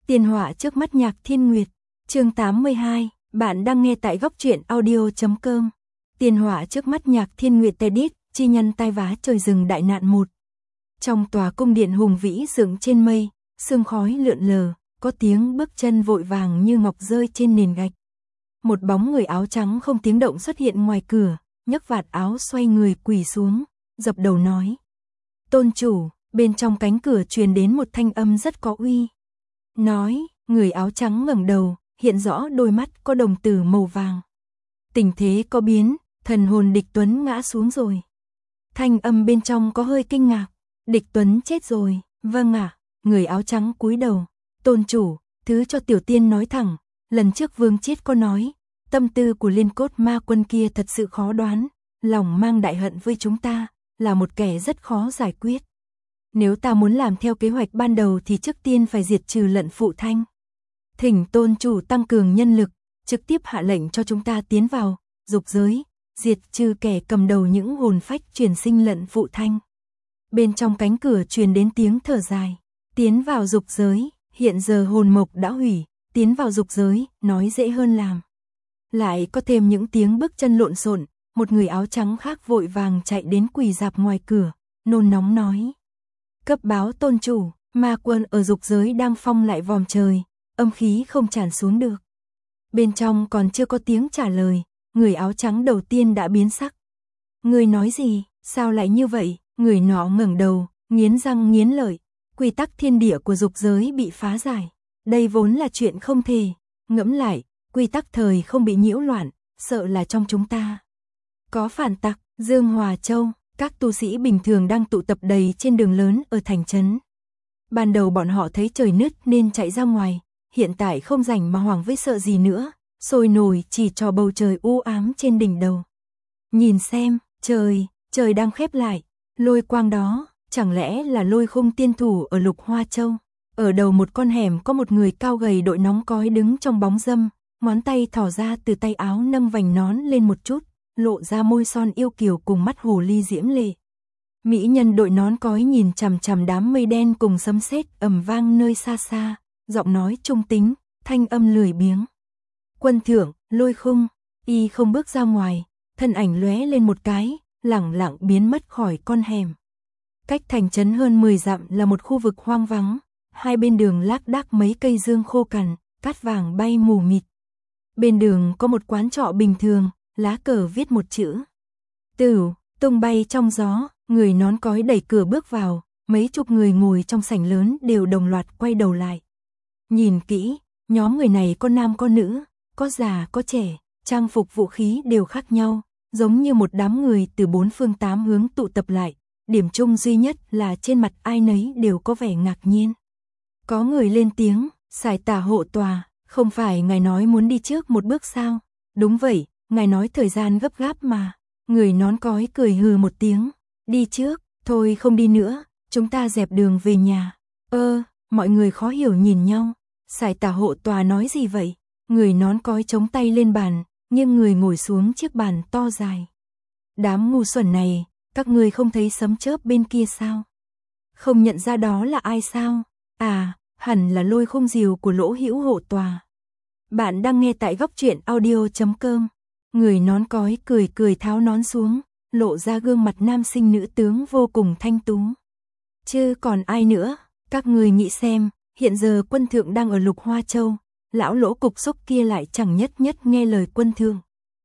Tiền họa trước mắt Nhạc Thiên Nguyệt, chương 82, bạn đang nghe tại góc truyện audio.com. Tiền họa trước mắt Nhạc Thiên Nguyệt Tedit, chi nhân tai vá trời rừng đại nạn 1. Trong tòa cung điện hùng vĩ dựng trên mây, sương khói lượn lờ, có tiếng bước chân vội vàng như ngọc rơi trên nền gạch. Một bóng người áo trắng không tiếng động xuất hiện ngoài cửa, nhấc vạt áo xoay người quỳ xuống, dập đầu nói: "Tôn chủ." Bên trong cánh cửa truyền đến một thanh âm rất có uy. Nói, người áo trắng ngẩng đầu, hiện rõ đôi mắt có đồng tử màu vàng. Tình thế có biến, thần hồn Địch Tuấn ngã xuống rồi. Thanh âm bên trong có hơi kinh ngạc. Địch Tuấn chết rồi, vâng ạ. Người áo trắng cúi đầu. Tôn chủ, thứ cho tiểu tiên nói thẳng. Lần trước Vương Chiết có nói, tâm tư của liên cốt ma quân kia thật sự khó đoán. Lòng mang đại hận với chúng ta, là một kẻ rất khó giải quyết. Nếu ta muốn làm theo kế hoạch ban đầu thì trước tiên phải diệt trừ Lận Phụ Thanh. Thỉnh tôn chủ tăng cường nhân lực, trực tiếp hạ lệnh cho chúng ta tiến vào dục giới, diệt trừ kẻ cầm đầu những hồn phách chuyển sinh Lận Phụ Thanh. Bên trong cánh cửa truyền đến tiếng thở dài. Tiến vào dục giới, hiện giờ hồn mộc đã hủy, tiến vào dục giới, nói dễ hơn làm. Lại có thêm những tiếng bước chân lộn xộn, một người áo trắng khác vội vàng chạy đến quỳ rạp ngoài cửa, nôn nóng nói: "Cấp báo tôn chủ, ma quân ở dục giới đang phong lại vòm trời, âm khí không tràn xuống được." Bên trong còn chưa có tiếng trả lời, người áo trắng đầu tiên đã biến sắc. "Người nói gì, sao lại như vậy?" Người nọ ngẩng đầu, nghiến răng nghiến lợi. Quy tắc thiên địa của dục giới bị phá giải. Đây vốn là chuyện không thể. Ngẫm lại, quy tắc thời không bị nhiễu loạn, sợ là trong chúng ta có phản tặc. Dương Hòa Châu, các tu sĩ bình thường đang tụ tập đầy trên đường lớn ở thành trấn. Ban đầu bọn họ thấy trời nứt nên chạy ra ngoài, hiện tại không rảnh mà hoảng với sợ gì nữa, sôi nổi chỉ cho bầu trời u ám trên đỉnh đầu. Nhìn xem, trời đang khép lại, lôi quang đó, chẳng lẽ là Lôi Khung tiên thủ ở Lục Hoa Châu? Ở đầu một con hẻm có một người cao gầy đội nóng cói đứng trong bóng râm, ngón tay thò ra từ tay áo nâng vành nón lên một chút, lộ ra môi son yêu kiều cùng mắt hồ ly diễm lệ. Mỹ nhân đội nón cói nhìn chằm chằm đám mây đen cùng sấm sét ầm vang nơi xa xa, giọng nói trung tính, thanh âm lười biếng. "Quân thượng, Lôi Khung." Y không bước ra ngoài, thân ảnh lóe lên một cái, lẳng lặng biến mất khỏi con hẻm. Cách thành trấn hơn 10 dặm là một khu vực hoang vắng, hai bên đường lác đác mấy cây dương khô cằn, cát vàng bay mù mịt. Bên đường có một quán trọ bình thường, lá cờ viết một chữ Tửu, tung bay trong gió. Người nón cói đẩy cửa bước vào, mấy chục người ngồi trong sảnh lớn đều đồng loạt quay đầu lại. Nhìn kỹ, nhóm người này có nam có nữ, có già có trẻ, trang phục vũ khí đều khác nhau, giống như một đám người từ bốn phương tám hướng tụ tập lại. Điểm chung duy nhất là trên mặt ai nấy đều có vẻ ngạc nhiên. Có người lên tiếng: "Sải Tả hộ tòa, không phải ngài nói muốn đi trước một bước sao?" "Đúng vậy, ngài nói thời gian gấp gáp mà." Người nón cói cười hừ một tiếng: "Đi trước, thôi không đi nữa, chúng ta dẹp đường về nhà." Mọi người khó hiểu nhìn nhau. Sải Tả hộ tòa nói gì vậy? Người nón cói chống tay lên bàn, nhưng người ngồi xuống chiếc bàn to dài. "Đám ngu xuẩn này, các ngươi không thấy sấm chớp bên kia sao? Không nhận ra đó là ai sao? À, hẳn là Lôi Khung diều của Lỗ Hữu hộ tòa." Bạn đang nghe tại góc truyện audio.com. Người nón cói cười cười tháo nón xuống, lộ ra gương mặt nam sinh nữ tướng vô cùng thanh tú. "Chứ còn ai nữa, các ngươi nghĩ xem, hiện giờ quân thượng đang ở Lục Hoa Châu, lão Lỗ cục xúc kia lại chẳng nhất nhất nghe lời quân thượng."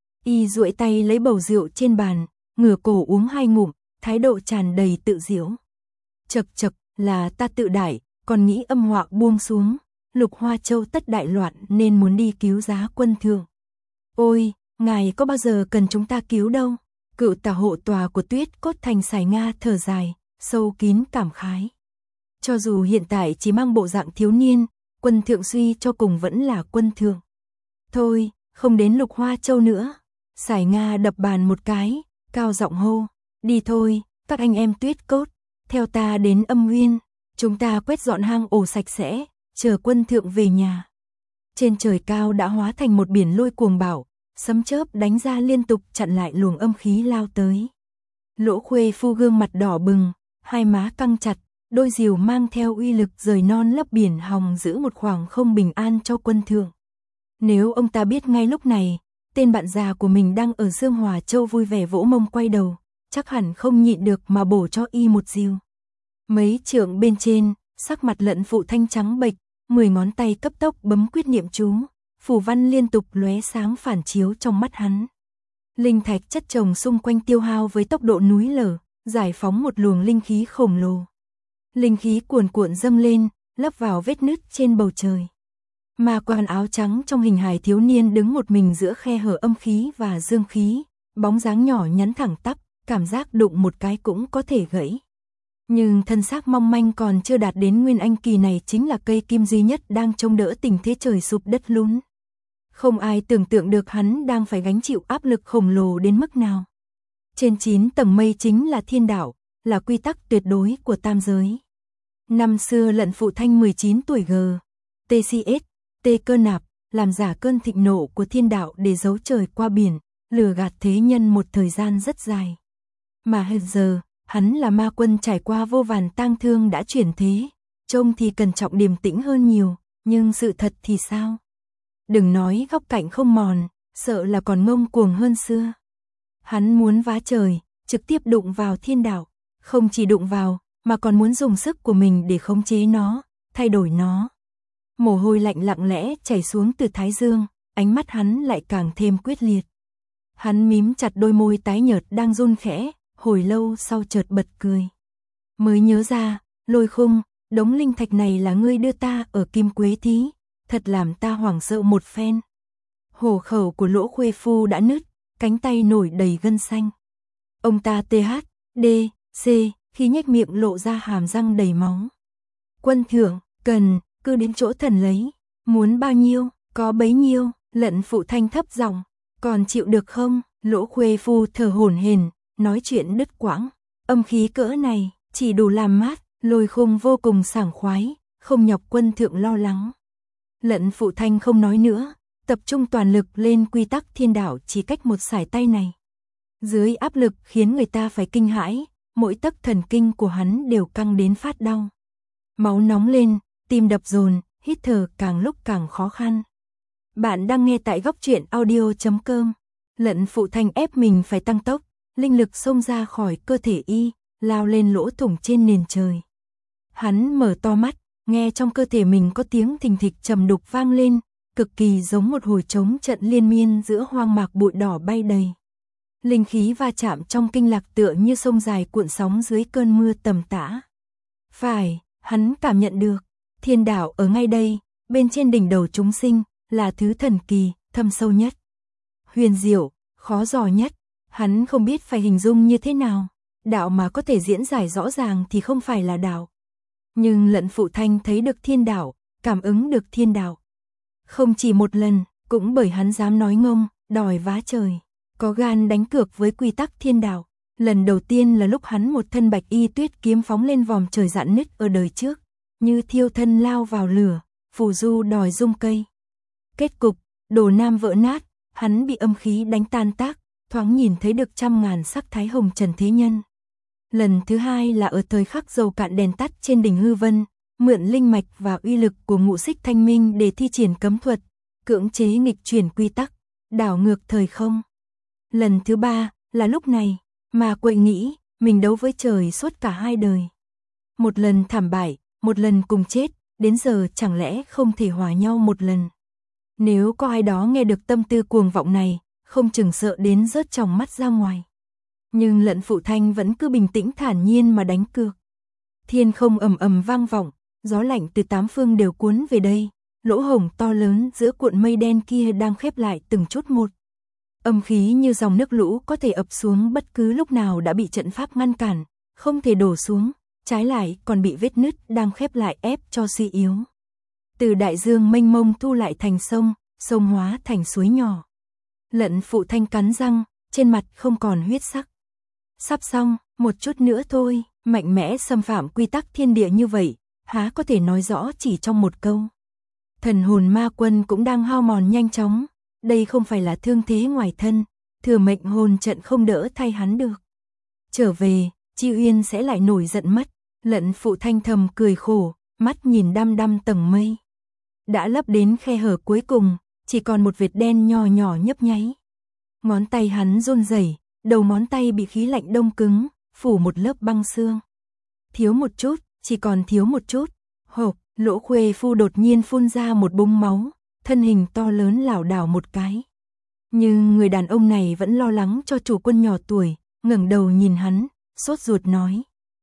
Y duỗi tay lấy bầu rượu trên bàn, ngửa cổ uống 2 ngụm, thái độ tràn đầy tự giễu. "Chậc chậc, là ta tự đại, còn nghĩ âm họa buông xuống, Lục Hoa Châu tất đại loạn nên muốn đi cứu giá quân thượng." "Ôi, ngài có bao giờ cần chúng ta cứu đâu." Cựu tả hộ tòa của Tuyết Cốt Thành Sải Nga thở dài, sâu kín cảm khái. Cho dù hiện tại chỉ mang bộ dạng thiếu niên, quân thượng suy cho cùng vẫn là quân thượng. "Thôi, không đến Lục Hoa Châu nữa." Sải Nga đập bàn một cái, cao giọng hô: "Đi thôi, các anh em Tuyết Cốt, theo ta đến Âm Nguyên, chúng ta quét dọn hang ổ sạch sẽ, chờ quân thượng về nhà." Trên trời cao đã hóa thành một biển lôi cuồng bạo, sấm chớp đánh ra liên tục chặn lại luồng âm khí lao tới. Lỗ Khuê Phu gương mặt đỏ bừng, hai má căng chặt, đôi diều mang theo uy lực rời non lấp biển hòng giữ một khoảng không bình an cho quân thượng. Nếu ông ta biết ngay lúc này, tên bạn già của mình đang ở Dương Hòa Châu vui vẻ vỗ mông quay đầu, chắc hẳn không nhịn được mà bổ cho y một diều. Mấy trượng bên trên, sắc mặt Lận Phụ Thanh trắng bệch, 10 ngón tay cấp tốc bấm quyết niệm chú, phù văn liên tục lóe sáng phản chiếu trong mắt hắn. Linh thạch chất chồng xung quanh tiêu hao với tốc độ núi lở, giải phóng một luồng linh khí khổng lồ. Linh khí cuồn cuộn dâng lên, lấp vào vết nứt trên bầu trời. Ma quan áo trắng trong hình hài thiếu niên đứng một mình giữa khe hở âm khí và dương khí, bóng dáng nhỏ nhắn thẳng tắp, cảm giác đụng một cái cũng có thể gãy. Nhưng thân xác mong manh còn chưa đạt đến nguyên anh kỳ này chính là cây kim duy nhất đang chống đỡ tình thế trời sụp đất lún. Không ai tưởng tượng được hắn đang phải gánh chịu áp lực khổng lồ đến mức nào. Trên 9 tầng mây chính là thiên đạo, là quy tắc tuyệt đối của tam giới. Năm xưa Lận Phụ Thanh 19 tuổi TCS, T cơ nạp, làm giả cơn thịnh nộ của thiên đạo để giấu trời qua biển, lừa gạt thế nhân một thời gian rất dài. Mà hiện giờ, hắn là ma quân trải qua vô vàn tang thương đã chuyển thế, trông thì cẩn trọng điềm tĩnh hơn nhiều, nhưng sự thật thì sao? Đừng nói góc cạnh không mòn, sợ là còn ngông cuồng hơn xưa. Hắn muốn vá trời, trực tiếp đụng vào thiên đạo, không chỉ đụng vào, mà còn muốn dùng sức của mình để khống chế nó, thay đổi nó. Mồ hôi lạnh lặng lẽ chảy xuống từ thái dương, ánh mắt hắn lại càng thêm quyết liệt. Hắn mím chặt đôi môi tái nhợt đang run khẽ, hồi lâu sau chợt bật cười. Mới nhớ ra, Lôi Khung, đống linh thạch này là ngươi đưa ta ở Kim Quế Thí, thật làm ta hoảng sợ một phen. Hổ khẩu của Lỗ Khuê Phu đã nứt, cánh tay nổi đầy gân xanh. Ông ta THDC khi nhếch miệng lộ ra hàm răng đầy máu. Quân thượng, cần, cứ đến chỗ thần lấy, muốn bao nhiêu, có bấy nhiêu. Lận Phụ Thanh thấp giọng, còn chịu được không? Lỗ Khuê Phu thở hổn hển, nói chuyện đứt quãng. Âm khí cỡ này, chỉ đủ làm mát. Lôi Khung vô cùng sảng khoái, không nhọc quân thượng lo lắng. Lận Phụ Thanh không nói nữa, tập trung toàn lực lên quy tắc thiên đạo chỉ cách một sải tay này. Dưới áp lực khiến người ta phải kinh hãi, mỗi tấc thần kinh của hắn đều căng đến phát đau. Máu nóng lên, tim đập dồn, hít thở càng lúc càng khó khăn. Bạn đang nghe tại góc truyện audio.com. Lận Phụ Thanh ép mình phải tăng tốc, linh lực xông ra khỏi cơ thể y, lao lên lỗ thủng trên nền trời. Hắn mở to mắt, nghe trong cơ thể mình có tiếng thình thịch trầm đục vang lên, cực kỳ giống một hồi trống trận liên miên giữa hoang mạc bụi đỏ bay đầy. Linh khí va chạm trong kinh lạc tựa như sông dài cuộn sóng dưới cơn mưa tầm tã. Phải, hắn cảm nhận được, thiên đạo ở ngay đây, bên trên đỉnh đầu chúng sinh, là thứ thần kỳ, thâm sâu nhất. Huyền diệu, khó dò nhất, hắn không biết phải hình dung như thế nào. Đạo mà có thể diễn giải rõ ràng thì không phải là đạo. Nhưng Lận Phụ Thanh thấy được thiên đạo, cảm ứng được thiên đạo. Không chỉ một lần, cũng bởi hắn dám nói ngông, đòi vá trời. Có gan đánh cược với quy tắc thiên đạo. Lần đầu tiên là lúc hắn một thân bạch y tuyết kiếm phóng lên vòm trời rạn nứt ở đời trước. Như thiêu thân lao vào lửa, phù du đòi dung cây. Kết cục, đồ nam vỡ nát, hắn bị âm khí đánh tan tác, thoáng nhìn thấy được trăm ngàn sắc thái hồng trần thế nhân. Lần thứ hai là ở thời khắc dầu cạn đèn tắt trên đỉnh hư vân, mượn linh mạch và uy lực của ngũ xích thanh minh để thi triển cấm thuật, cưỡng chế nghịch chuyển quy tắc, đảo ngược thời không. Lần thứ ba là lúc này, mà Quệ nghĩ mình đấu với trời suốt cả hai đời. Một lần thảm bại, một lần cùng chết, đến giờ chẳng lẽ không thể hòa nhau một lần. Nếu có ai đó nghe được tâm tư cuồng vọng này, không chừng sợ đến rớt tròng mắt ra ngoài. Nhưng Lận Phụ Thanh vẫn cứ bình tĩnh thản nhiên mà đánh cược. Thiên không ầm ầm vang vọng, gió lạnh từ tám phương đều cuốn về đây, lỗ hổng to lớn giữa cuộn mây đen kia đang khép lại từng chút một. Âm khí như dòng nước lũ có thể ập xuống bất cứ lúc nào đã bị trận pháp ngăn cản, không thể đổ xuống, trái lại còn bị vết nứt đang khép lại ép cho suy yếu. Từ đại dương mênh mông thu lại thành sông, sông hóa thành suối nhỏ. Lận Phụ Thanh cắn răng, trên mặt không còn huyết sắc. Sắp xong, một chút nữa thôi, mạnh mẽ xâm phạm quy tắc thiên địa như vậy, há có thể nói rõ chỉ trong một câu. Thần hồn ma quân cũng đang hao mòn nhanh chóng, đây không phải là thương thế ngoài thân, thừa mệnh hồn trận không đỡ thay hắn được. Trở về, Chi Uyên sẽ lại nổi giận mất, Lận Phụ Thanh thầm cười khổ, mắt nhìn đăm đăm tầng mây. Đã lấp đến khe hở cuối cùng, chỉ còn một vệt đen nhỏ nhỏ nhấp nháy. Ngón tay hắn run rẩy, đầu ngón tay bị khí lạnh đông cứng, phủ một lớp băng xương. Thiếu một chút, chỉ còn thiếu một chút. Hộp, Lỗ Khuê Phu đột nhiên phun ra một búng máu, thân hình to lớn lảo đảo một cái. Nhưng người đàn ông này vẫn lo lắng cho chủ quân nhỏ tuổi, ngẩng đầu nhìn hắn, sốt ruột nói.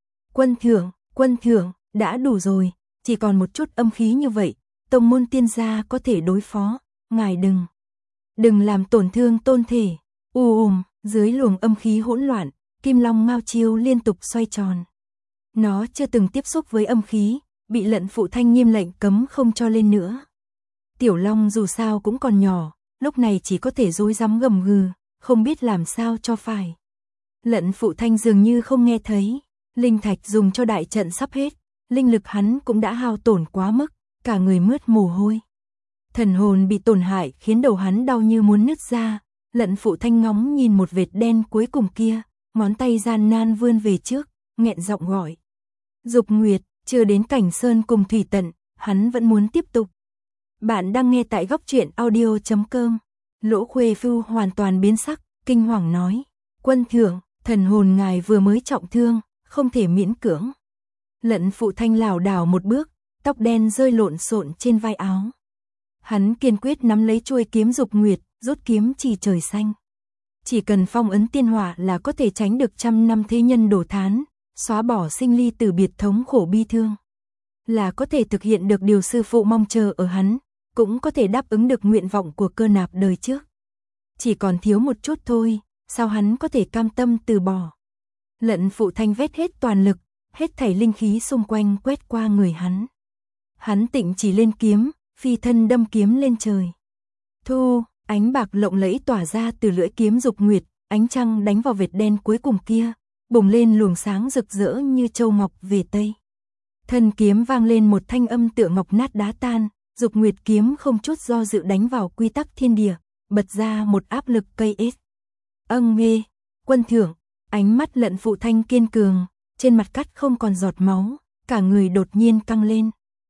Quân thượng, đã đủ rồi, chỉ còn một chút âm khí như vậy, tông môn tiên gia có thể đối phó, ngài đừng làm tổn thương tôn thể. Dưới luồng âm khí hỗn loạn, Kim Long Ngao Chiêu liên tục xoay tròn. Nó chưa từng tiếp xúc với âm khí, bị Lận Phụ Thanh nghiêm lệnh cấm không cho lên nữa. Tiểu Long dù sao cũng còn nhỏ, lúc này chỉ có thể rối rắm gầm gừ, không biết làm sao cho phải. Lận Phụ Thanh dường như không nghe thấy, linh thạch dùng cho đại trận sắp hết, linh lực hắn cũng đã hao tổn quá mức, cả người mướt mồ hôi. Thần hồn bị tổn hại khiến đầu hắn đau như muốn nứt ra, Lận Phụ Thanh ngóng nhìn một vệt đen cuối cùng kia, ngón tay gian nan vươn về trước, nghẹn giọng gọi. Dục Nguyệt, chưa đến cảnh sơn cùng thủy tận, hắn vẫn muốn tiếp tục. Bạn đang nghe tại góc truyện audio.com. Lỗ Khuê Phu hoàn toàn biến sắc, kinh hoàng nói. Quân thượng, thần hồn ngài vừa mới trọng thương, không thể miễn cưỡng. Lận Phụ Thanh lảo đảo một bước, tóc đen rơi lộn xộn trên vai áo. Hắn kiên quyết nắm lấy chuôi kiếm Dục Nguyệt, rút kiếm chỉ trời xanh. Chỉ cần phong ấn tiên hỏa là có thể tránh được trăm năm thế nhân đổ thán, xóa bỏ sinh ly tử biệt thống khổ bi thương. Là có thể thực hiện được điều sư phụ mong chờ ở hắn, cũng có thể đáp ứng được nguyện vọng của Cơ Nạp đời trước. Chỉ còn thiếu một chút thôi, sao hắn có thể cam tâm từ bỏ. Lận Phụ Thanh vét hết toàn lực, hết thảy linh khí xung quanh quét qua người hắn. Hắn tịnh chỉ lên kiếm, phi thân đâm kiếm lên trời. Ánh bạc lộng lẫy tỏa ra từ lưỡi kiếm Dục Nguyệt, ánh trăng đánh vào vệt đen cuối cùng kia, bùng lên luồng sáng rực rỡ như châu ngọc về tây. Thân kiếm vang lên một thanh âm tựa ngọc nát đá tan, Dục Nguyệt kiếm không chút do dự đánh vào quy tắc thiên địa, bật ra một áp lực cây ết. Nghe, quân thượng, ánh mắt Lận Phụ Thanh kiên cường, trên mặt cắt không còn giọt máu, cả người đột nhiên căng lên.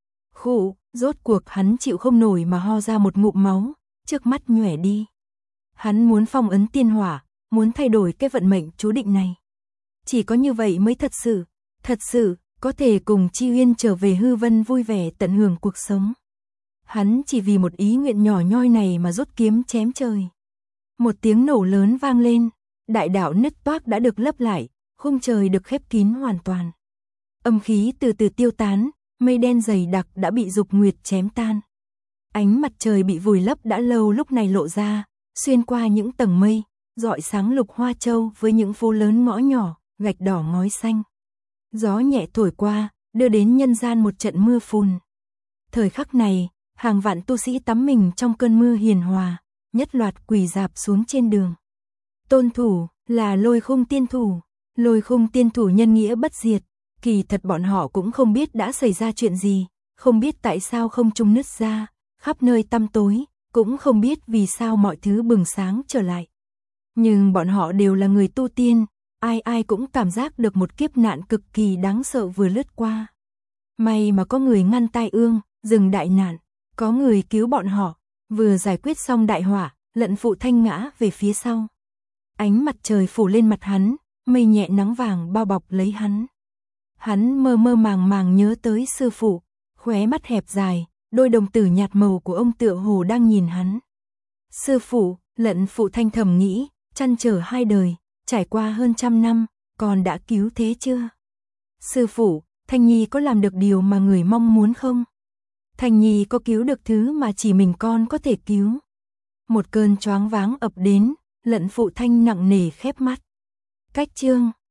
Rốt cuộc hắn chịu không nổi mà ho ra một ngụm máu, trước mắt nhòe đi. Hắn muốn phong ấn tiên hỏa, muốn thay đổi cái vận mệnh chú định này. Chỉ có như vậy mới thật sự, có thể cùng Chi Uyên trở về hư vân vui vẻ tận hưởng cuộc sống. Hắn chỉ vì một ý nguyện nhỏ nhoi này mà rút kiếm chém trời. Một tiếng nổ lớn vang lên, đại đạo nứt toác đã được lấp lại, khung trời được khép kín hoàn toàn. Âm khí từ từ tiêu tán, mây đen dày đặc đã bị Dục Nguyệt chém tan. Ánh mặt trời bị vùi lấp đã lâu lúc này lộ ra, xuyên qua những tầng mây, rọi sáng Lục Hoa Châu với những phố lớn ngõ nhỏ, gạch đỏ ngói xanh. Gió nhẹ thổi qua, đưa đến nhân gian một trận mưa phùn. Thời khắc này, hàng vạn tu sĩ tắm mình trong cơn mưa hiền hòa, nhất loạt quỳ rạp xuống trên đường. Tôn thủ là Lôi Khung tiên thủ, Lôi Khung tiên thủ nhân nghĩa bất diệt, kỳ thật bọn họ cũng không biết đã xảy ra chuyện gì, không biết tại sao không trung nứt ra, khắp nơi tăm tối, cũng không biết vì sao mọi thứ bừng sáng trở lại. Nhưng bọn họ đều là người tu tiên, ai cũng cảm giác được một kiếp nạn cực kỳ đáng sợ vừa lướt qua. May mà có người ngăn tai ương, dừng đại nạn, có người cứu bọn họ, vừa giải quyết xong đại hỏa, Lận Phụ Thanh ngã về phía sau. Ánh mặt trời phủ lên mặt hắn, mây nhẹ nắng vàng bao bọc lấy hắn. Hắn mơ mơ màng màng nhớ tới sư phụ, khóe mắt hẹp dài, đôi đồng tử nhạt màu của ông tựa hồ đang nhìn hắn. Sư phụ, Lận Phụ Thanh thầm nghĩ, trăn trở hai đời, trải qua hơn 100 năm, con đã cứu thế chưa? Sư phụ, Thanh Nhi có làm được điều mà người mong muốn không? Thanh Nhi có cứu được thứ mà chỉ mình con có thể cứu? Một cơn choáng váng ập đến, Lận Phụ Thanh nặng nề khép mắt. Cách chương